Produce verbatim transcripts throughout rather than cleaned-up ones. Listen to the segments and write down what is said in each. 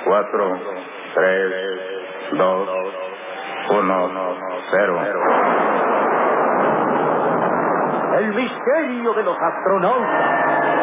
cuatro, tres, dos, uno, cero. El misterio de los astronautas.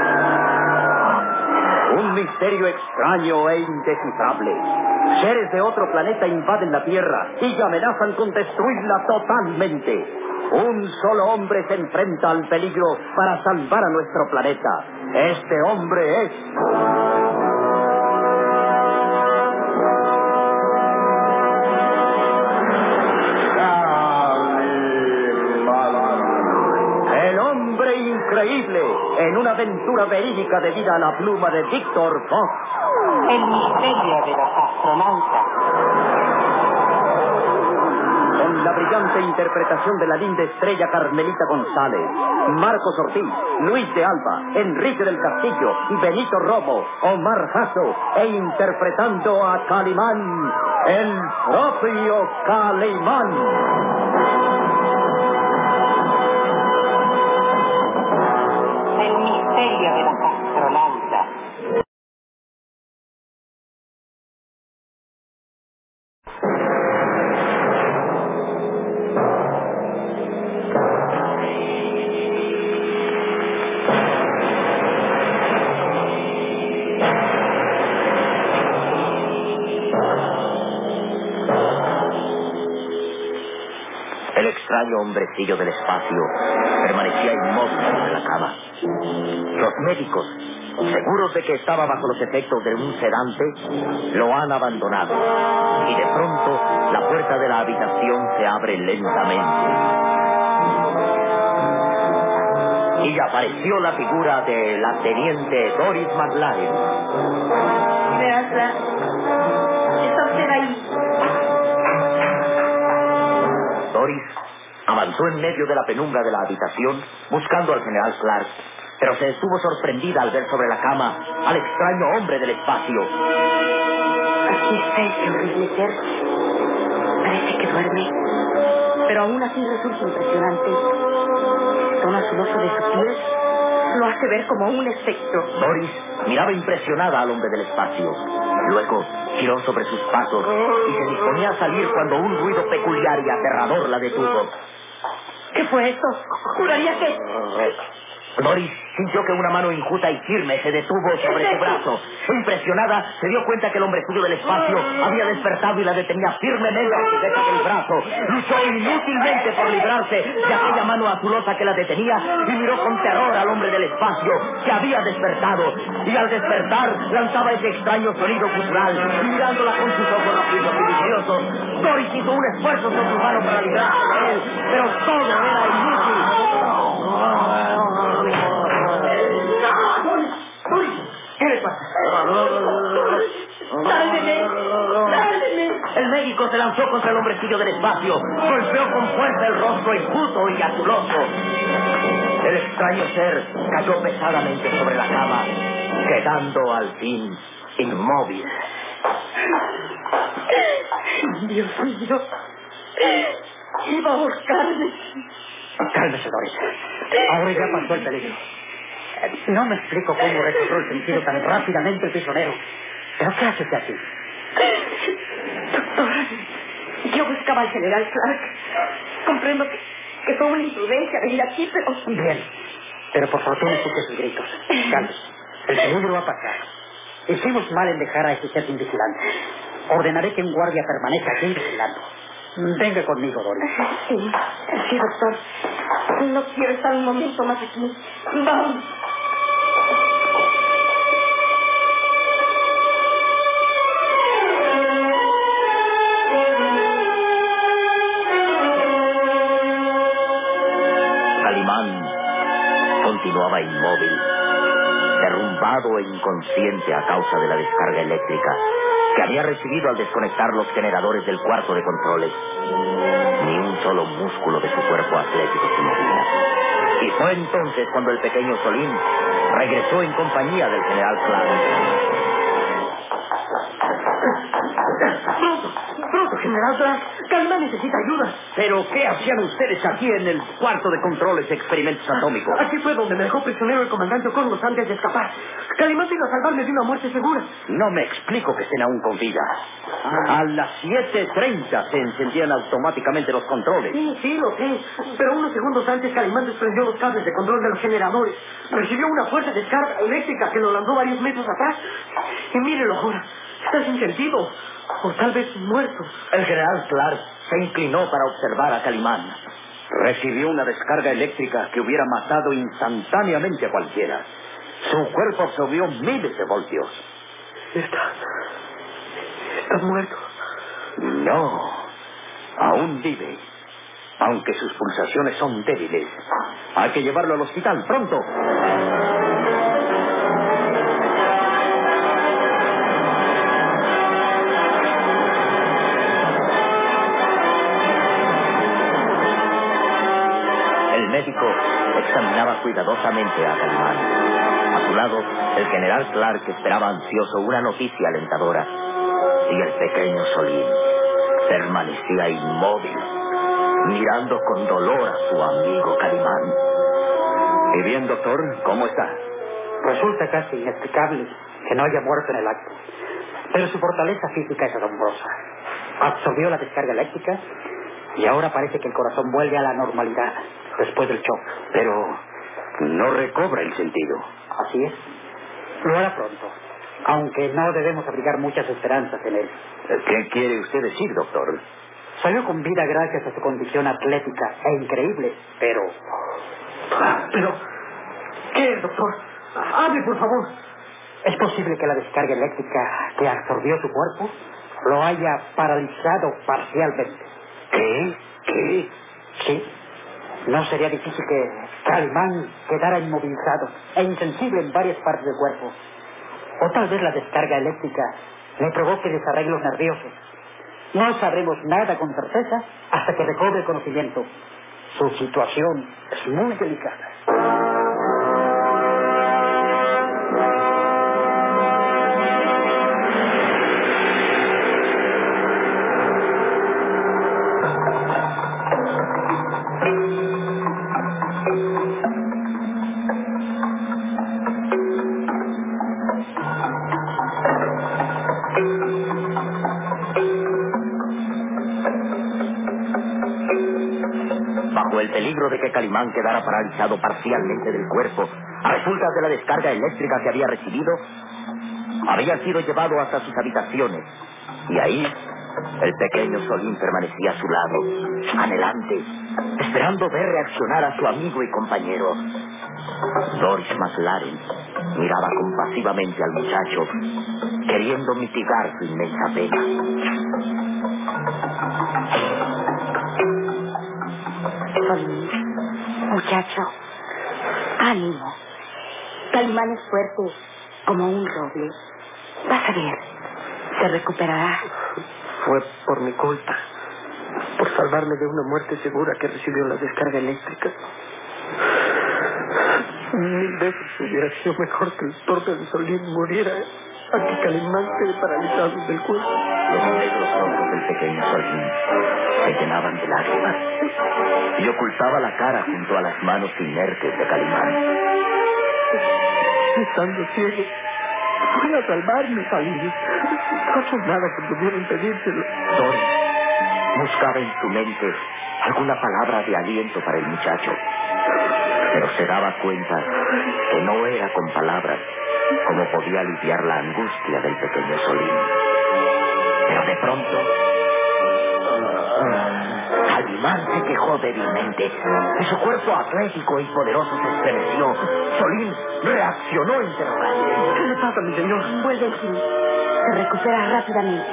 Un misterio extraño e indescifrable. Seres de otro planeta invaden la Tierra y amenazan con destruirla totalmente. Un solo hombre se enfrenta al peligro para salvar a nuestro planeta. Este hombre es... El hombre increíble, en una aventura verídica debida a la pluma de Víctor Fox. El misterio de los astronautas. Con la brillante interpretación de la linda estrella Carmelita González, Marcos Ortiz, Luis de Alba, Enrique del Castillo, Benito Romo, Omar Jasso, e interpretando a Calimán, el propio Calimán. El misterio de los astronautas. El extraño hombrecillo del espacio permanecía inmóvil sobre la cama. Los médicos, seguros de que estaba bajo los efectos de un sedante, lo han abandonado. Y de pronto, la puerta de la habitación se abre lentamente. Y apareció la figura de la teniente Doris McLaren. Gracias. ¿Está usted ahí? Doris avanzó en medio de la penumbra de la habitación buscando al general Clark, pero se estuvo sorprendida al ver sobre la cama al extraño hombre del espacio. Aquí está ese horrible ser. Parece que duerme, pero aún así resulta impresionante. El tono azuloso de su piel lo hace ver como un espectro. Doris miraba impresionada al hombre del espacio. Luego giró sobre sus pasos y se disponía a salir cuando un ruido peculiar y aterrador la detuvo. ¿Qué fue esto? Juraría que... Doris sintió que una mano injusta y firme se detuvo sobre su brazo. Impresionada, se dio cuenta que el hombrecillo del espacio había despertado y la detenía firmemente sujeta del brazo. Luchó inútilmente por librarse de aquella mano azulosa que la detenía y miró con terror al hombre del espacio que había despertado. Y al despertar lanzaba ese extraño sonido gutural y mirándola con sus ojos rápidos y viciosos, Doris hizo un esfuerzo sobrehumano para librarse de él, pero todo era inútil. ¿Qué le pasa? ¡Sálveme! ¡Sálveme! El médico se lanzó contra el hombrecillo del espacio, golpeó con fuerza el rostro injusto y azuloso. El extraño ser cayó pesadamente sobre la cama, quedando al fin inmóvil. Dios mío, iba a ahorcarme. Cálmese, Doris. Ahora ya pasó el peligro. No me explico cómo recobró el sentido tan rápidamente el prisionero. ¿Pero qué hace usted aquí? Doctor, yo buscaba al general Clark. Comprendo que, que fue una imprudencia venir aquí, pero... Bien, pero por fortuna escuché sus gritos. Cálmese. El peligro va a pasar. Hicimos mal en dejar a ese ser sin vigilante. Ordenaré que un guardia permanezca aquí vigilando. Venga conmigo, Doris. Sí, sí, doctor. No quiero estar un momento más aquí. Vamos. Calimán continuaba inmóvil, derrumbado e inconsciente a causa de la descarga eléctrica que había recibido al desconectar los generadores del cuarto de controles. Ni un solo músculo de su cuerpo atlético se movía. Y fue entonces cuando el pequeño Solín regresó en compañía del general Clark. Pronto, pronto, General Black. Calimán necesita ayuda. ¿Pero qué hacían ustedes aquí en el cuarto de controles de experimentos atómicos? Aquí fue donde me dejó prisionero el comandante Cosmos antes de escapar. Calimán vino a salvarme de una muerte segura. No me explico que estén aún con vida. A las siete treinta se encendían automáticamente los controles. Sí, sí, lo sé. Pero unos segundos antes Calimán desprendió los cables de control de los generadores. Recibió una fuerte descarga eléctrica que lo lanzó varios metros atrás. Y mírelo ahora. Está sin sentido. O tal vez muerto. El general Clark se inclinó para observar a Calimán. Recibió una descarga eléctrica que hubiera matado instantáneamente a cualquiera. Su cuerpo absorbió miles de voltios. Está... Está muerto. No. Aún vive. Aunque sus pulsaciones son débiles. Hay que llevarlo al hospital pronto. El médico examinaba cuidadosamente a Calimán. A su lado, el general Clark esperaba ansioso una noticia alentadora. Y el pequeño Solín permanecía inmóvil, mirando con dolor a su amigo Calimán. ¿Y bien, doctor? ¿Cómo está? Resulta casi inexplicable que no haya muerto en el acto. Pero su fortaleza física es asombrosa. Absorbió la descarga eléctrica y ahora parece que el corazón vuelve a la normalidad después del shock. Pero no recobra el sentido. Así es. Lo hará pronto, aunque no debemos abrigar muchas esperanzas en él. ¿Qué quiere usted decir, doctor? Salió con vida gracias a su condición atlética e increíble, pero... Pero... ¿Qué es, doctor? Hable, por favor. Es posible que la descarga eléctrica que absorbió su cuerpo lo haya paralizado parcialmente. ¿Qué? ¿Qué? Sí. No sería difícil que Calimán quedara inmovilizado e insensible en varias partes del cuerpo. O tal vez la descarga eléctrica le provoque desarreglos nerviosos. No sabremos nada con certeza hasta que recobre el conocimiento. Su situación es muy delicada. Bajo el peligro de que Calimán quedara paralizado parcialmente del cuerpo a resultas de la descarga eléctrica que había recibido, había sido llevado hasta sus habitaciones. Y ahí, el pequeño Solín permanecía a su lado, anhelante, esperando ver reaccionar a su amigo y compañero. Doris McLaren miraba compasivamente al muchacho, queriendo mitigar su inmensa pena. Solín, muchacho, ánimo. Calimán es fuerte como un roble. Vas a ver, se recuperará. Fue por mi culpa. Por salvarme de una muerte segura que recibió la descarga eléctrica. Mil veces hubiera sido mejor que el torpe de Solín muriera a que Calimán quede paralizado del cuerpo. Los negros ojos del pequeño Solín se llenaban de lágrimas y ocultaba la cara junto a las manos inertes de Calimán. Estando ciego, fui a salvarme, Solín. No hizo nada que pudiera impedírselo. Doris buscaba en su mente alguna palabra de aliento para el muchacho, pero se daba cuenta que no era con palabras como podía aliviar la angustia del pequeño Solín. Pero de pronto, Calimán se quejó débilmente y su cuerpo atlético y poderoso se estremeció. Solín reaccionó interrogante. ¿Qué le pasa, mi señor? Vuelve en sí. Se recupera rápidamente.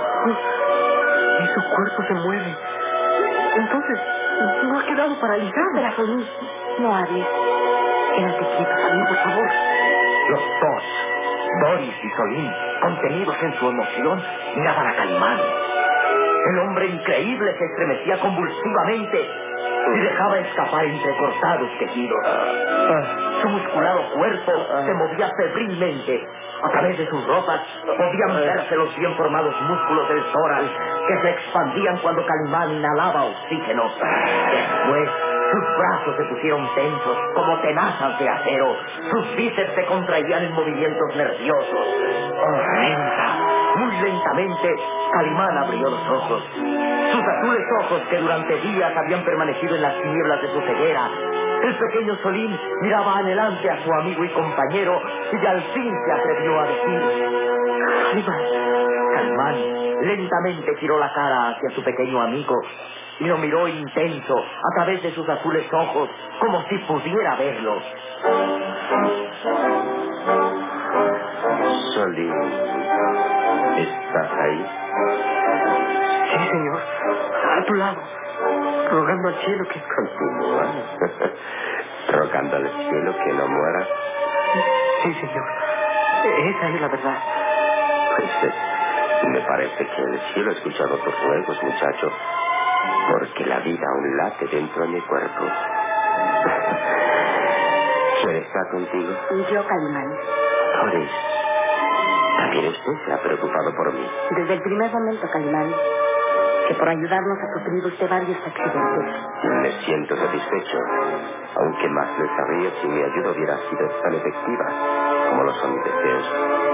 Y su cuerpo se mueve. Entonces, no ha quedado paralizado. Espera, Solín, no hables. Quédate quieto, Solín, por favor. Los dos, Doris y Solín, contenidos en su emoción, miraban a Calimán. El hombre increíble se estremecía convulsivamente y dejaba escapar entrecortados quejidos. Su musculado cuerpo se movía febrilmente. A través de sus ropas podían verse los bien formados músculos del tórax que se expandían cuando Calimán inhalaba oxígeno. Después, sus brazos se pusieron tensos como tenazas de acero. Sus bíceps se contraían en movimientos nerviosos. Lenta, muy lentamente, Calimán abrió los ojos. Sus azules ojos, que durante días habían permanecido en las tinieblas de su ceguera. El pequeño Solín miraba anhelante a su amigo y compañero y al fin se atrevió a decir: Calimán. Calimán lentamente giró la cara hacia su pequeño amigo y lo miró intenso a través de sus azules ojos, como si pudiera verlo. Solín, ¿estás ahí? Sí, señor. A tu lado. Rogando al cielo que... Continúa. Rogando al cielo que no muera. Sí, señor. Esa es la verdad. Pues eh, me parece que el cielo ha escuchado tus ruegos, muchacho, porque la vida aún late dentro de mi cuerpo. ¿Quién está contigo? Yo, Calimán. Doris, también usted se ha preocupado por mí. Desde el primer momento, Calimán, que por ayudarnos ha sufrido usted varios accidentes. Me siento satisfecho, aunque más le sabría si mi ayuda hubiera sido tan efectiva como lo son mis deseos.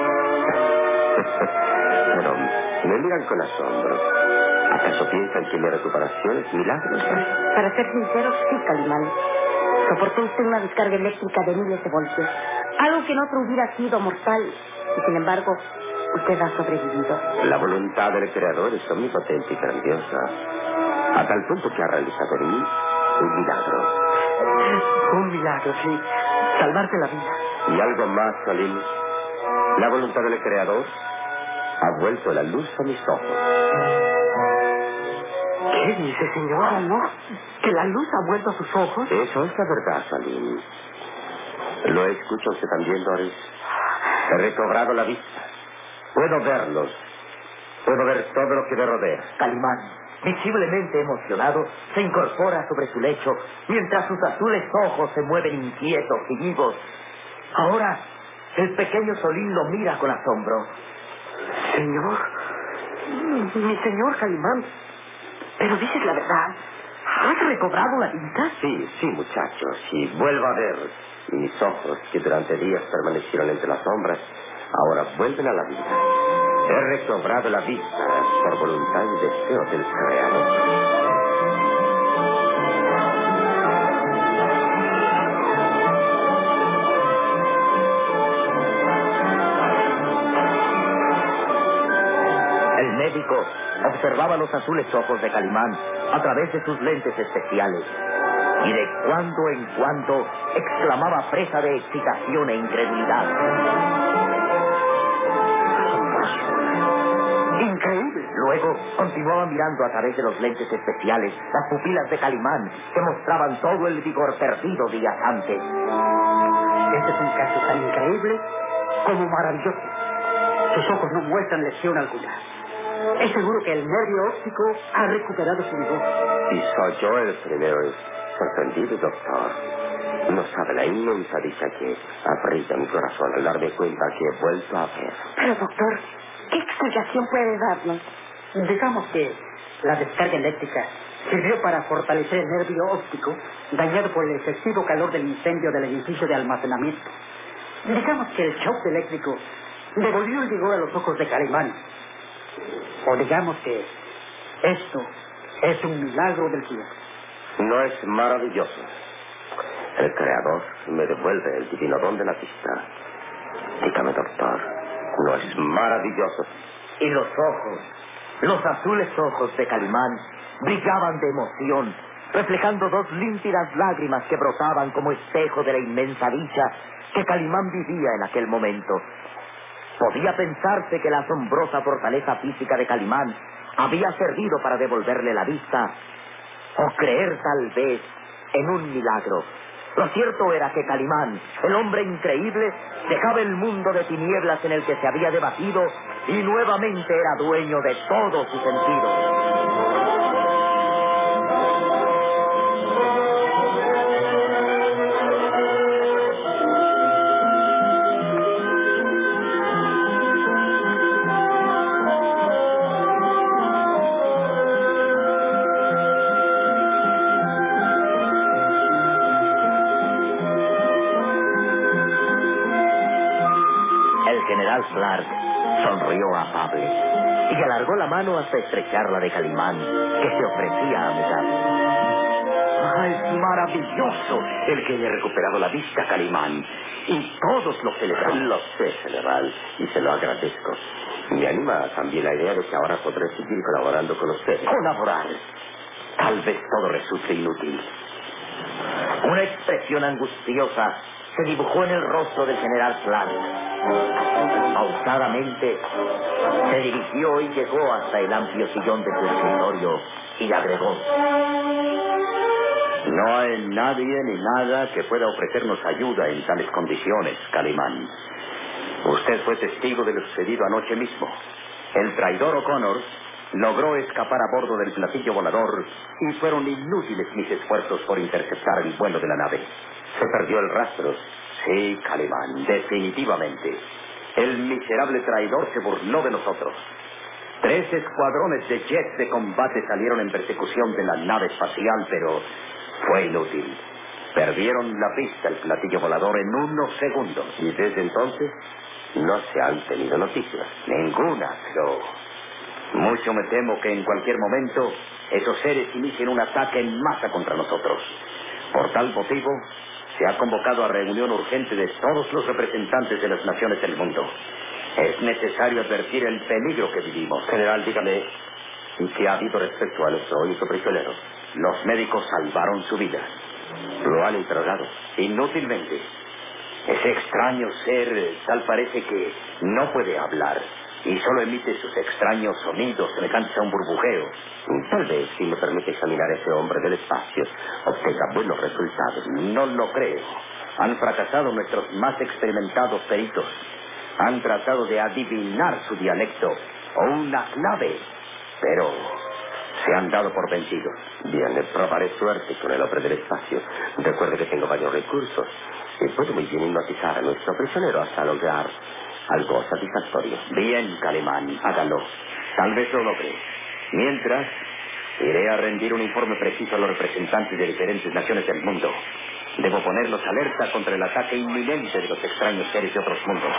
Pero me miran con asombro. ¿Acaso piensan que mi recuperación es milagrosa? Para ser sincero, sí, Calimán. Soportó usted una descarga eléctrica de miles de voltios. Algo que en otro hubiera sido mortal. Y sin embargo, usted ha sobrevivido. La voluntad del Creador es omnipotente y grandiosa, a tal punto que ha realizado en mí un milagro. Un milagro, sí. Salvarte la vida. Y algo más, Salim. La voluntad del Creador ha vuelto la luz a mis ojos. ¿Qué dice, señor? ¿Cómo? ¿Que la luz ha vuelto a sus ojos? Eso es la verdad, Salim. ¿Lo escucha usted también, Doris? He recobrado la vista. Puedo verlos. Puedo ver todo lo que me rodea. Calimán, visiblemente emocionado, se incorpora sobre su lecho, mientras sus azules ojos se mueven inquietos y vivos. Ahora, el pequeño Solín lo mira con asombro. Señor, mi señor Calimán, pero dices la verdad. ¿Has recobrado la vista? Sí, sí, muchachos. Si vuelvo a ver mis ojos que durante días permanecieron entre las sombras, ahora vuelven a la vida. He recobrado la vista por voluntad y deseo del Creador. El médico observaba los azules ojos de Calimán a través de sus lentes especiales y de cuando en cuando exclamaba presa de excitación e incredulidad: Increíble. Luego continuaba mirando a través de los lentes especiales las pupilas de Calimán que mostraban todo el vigor perdido días antes. Este es un caso tan increíble como maravilloso. Sus ojos no muestran lesión alguna. Es seguro que el nervio óptico ha recuperado su vigor. Y soy yo el primero sorprendido, doctor. No sabe la inmensa dicha que aprieta mi corazón al darme cuenta que he vuelto a ver. Pero, doctor, ¿qué explicación puede darnos? Digamos que la descarga eléctrica sirvió para fortalecer el nervio óptico dañado por el excesivo calor del incendio del edificio de almacenamiento. Digamos que el shock eléctrico devolvió el vigor a los ojos de Calimán. O digamos que esto es un milagro del cielo. No es maravilloso. El Creador me devuelve el divino don de la vista. Dígame, doctor, ¿no es maravilloso? Y los ojos, los azules ojos de Calimán brillaban de emoción, reflejando dos límpidas lágrimas que brotaban como espejo de la inmensa dicha que Calimán vivía en aquel momento. Podía pensarse que la asombrosa fortaleza física de Calimán había servido para devolverle la vista, o creer tal vez en un milagro. Lo cierto era que Calimán, el hombre increíble, dejaba el mundo de tinieblas en el que se había debatido y nuevamente era dueño de todos sus sentidos. El general Clark sonrió afable y alargó la mano hasta estrecharla de Calimán, que se ofrecía amigable. ¡Ah, es maravilloso el que haya recuperado la vista, Calimán! Y todos lo celebramos. Lo sé, general, y se lo agradezco. Me anima también la idea de que ahora podré seguir colaborando con usted. Colaborar. Tal vez todo resulte inútil. Una expresión angustiosa se dibujó en el rostro del general Clark. Pausadamente se dirigió y llegó hasta el amplio sillón de su escritorio y agregó: No hay nadie ni nada que pueda ofrecernos ayuda en tales condiciones, Calimán. Usted fue testigo de lo sucedido anoche mismo. El traidor O'Connor logró escapar a bordo del platillo volador y fueron inútiles mis esfuerzos por interceptar el vuelo de la nave. ¿Se perdió el rastro? Sí, Calimán, definitivamente. El miserable traidor se burló de nosotros. Tres escuadrones de jets de combate salieron en persecución de la nave espacial, pero fue inútil. Perdieron la pista el platillo volador en unos segundos. Y desde entonces no se han tenido noticias. Ninguna, pero mucho me temo que en cualquier momento esos seres inicien un ataque en masa contra nosotros. Por tal motivo, se ha convocado a reunión urgente de todos los representantes de las naciones del mundo. Es necesario advertir el peligro que vivimos. General, dígame, ¿y qué ha habido respecto a nuestro único prisionero? Los médicos salvaron su vida. ¿Lo han interrogado? Inútilmente. Ese extraño ser tal parece que no puede hablar y solo emite sus extraños sonidos semejantes a un burbujeo. Tal vez, si me permite examinar a ese hombre del espacio, obtenga buenos resultados. No lo creo. Han fracasado nuestros más experimentados peritos. Han tratado de adivinar su dialecto o una clave, pero se han dado por vencidos. Bien, le probaré suerte con el hombre del espacio. Recuerde que tengo varios recursos y puedo muy bien hipnotizar a nuestro prisionero hasta lograr algo satisfactorio. Bien, Calimán, hágalo. Tal vez lo logre. Mientras, iré a rendir un informe preciso a los representantes de diferentes naciones del mundo. Debo ponerlos alerta contra el ataque inminente de los extraños seres de otros mundos.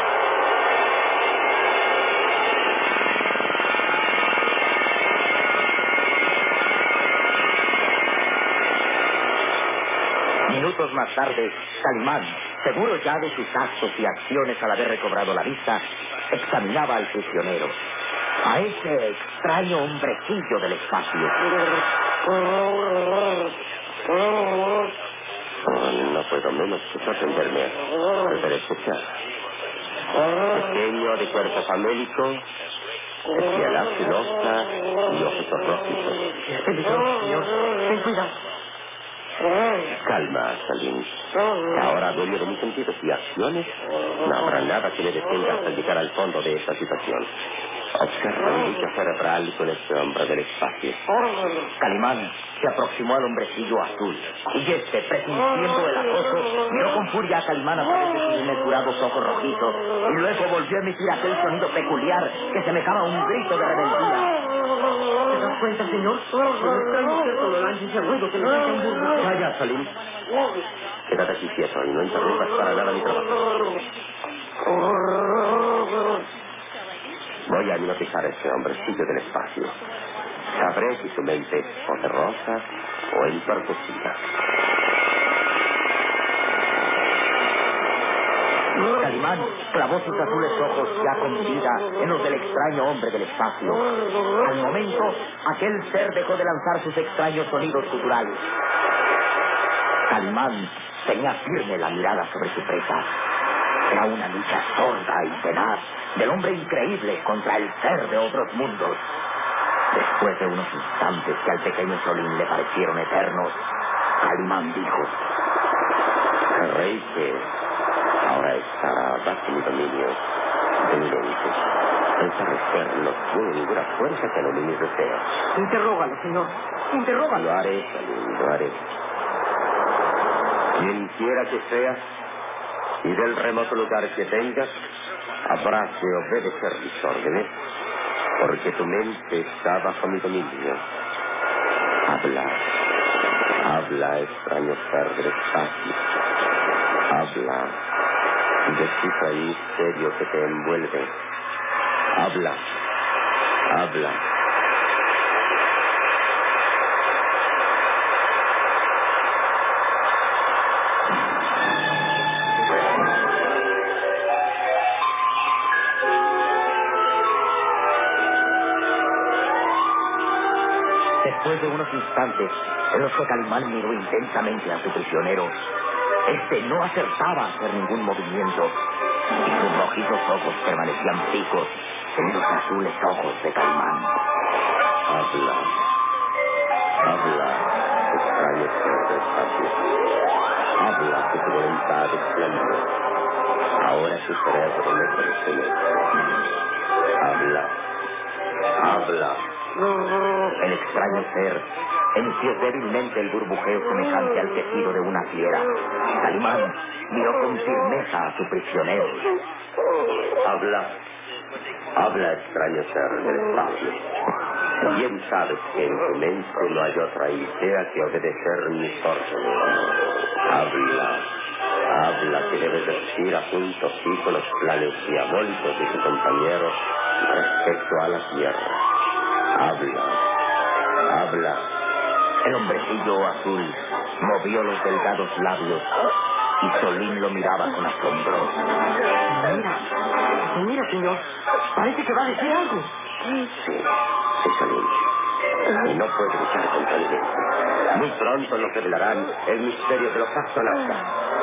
Minutos más tarde, Calimán, seguro ya de sus actos y acciones al haber recobrado la vista, examinaba al prisionero, a ese extraño hombrecillo del espacio. No puedo menos que sorprenderme al ver escuchar. Pequeño, de cuerpo famélico, de piel azulosa y ojos rojizos. Es peligroso, señor. Ten cuidado. Calma, Salim. Ahora, dueño de mis sentidos y acciones, no habrá nada que me detenga hasta llegar al fondo de esta situación. Observa la lucha cerebral con este hombre del espacio. Calimán se aproximó al hombrecillo azul y este, presintiendo el acoso, miró con furia a Calimán a través de sus desmesurados ojos rojizos y luego volvió a emitir aquel sonido peculiar que semejaba a un grito de rebeldía. ¿Se da cuenta, señor? Lo extraño cierto lo lanza ese ruido que le hace un burbujo. Vaya, Salim. Quédate aquí quieto y no interrumpas para nada mi trabajo. Voy a hipnotizar a ese hombrecillo del espacio. Sabré si su mente es poderosa o entorpecida. Calimán clavó sus azules ojos ya con vida en los del extraño hombre del espacio. Al momento, aquel ser dejó de lanzar sus extraños sonidos culturales. Calimán tenía firme la mirada sobre su presa. Era una lucha sorda y tenaz del hombre increíble contra el ser de otros mundos. Después de unos instantes que al pequeño Solín le parecieron eternos, Calimán dijo: Rey que ahora estará bajo mi dominio de mi mente. Esa reserva no tiene ninguna fuerza que anule mis deseos. Interrógalo, señor. Interrógalo. Lo haré, Salim, lo haré. Quien quiera que sea, y del remoto lugar que tengas, habrás de obedecer mis órdenes, porque tu mente está bajo mi dominio. Habla, habla, extraño ser del espacio. Habla, Descifra el misterio que te envuelve. Habla. Habla. Después de unos instantes en los que Calimán miró intensamente a su prisionero, este no acertaba a hacer ningún movimiento y sus rojizos ojos permanecían fijos en los azules ojos de Calimán. Habla. Habla, extraño ser del espacio. Habla que tu voluntad es plena. Ahora tu cerebro me pertenece. Habla. Habla. El extraño ser emitió débilmente el burbujeo semejante al quejido de una fiera. Calimán miró con firmeza a su prisionero. Habla. Habla, extraño ser del espacio. Bien sabes que en tu mente no hay otra idea que obedecer mis órdenes. Habla. Habla que debes decir a punto fijo los planes diabólicos de tu compañero respecto a la tierra. Habla. Habla. El hombrecillo azul movió los delgados labios y Solín lo miraba con asombro. Mira, mira, señor. Parece que va a decir algo. Sí, sí, Solín. Y no puede luchar contra el viento. Muy pronto nos revelarán el misterio de los astronautas.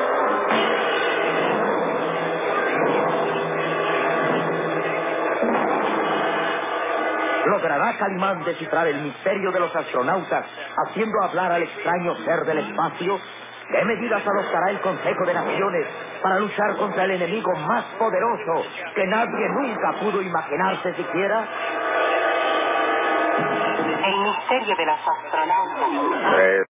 ¿Logrará Calimán descifrar el misterio de los astronautas, haciendo hablar al extraño ser del espacio? ¿Qué medidas adoptará el Consejo de Naciones para luchar contra el enemigo más poderoso que nadie nunca pudo imaginarse siquiera? El misterio de los astronautas.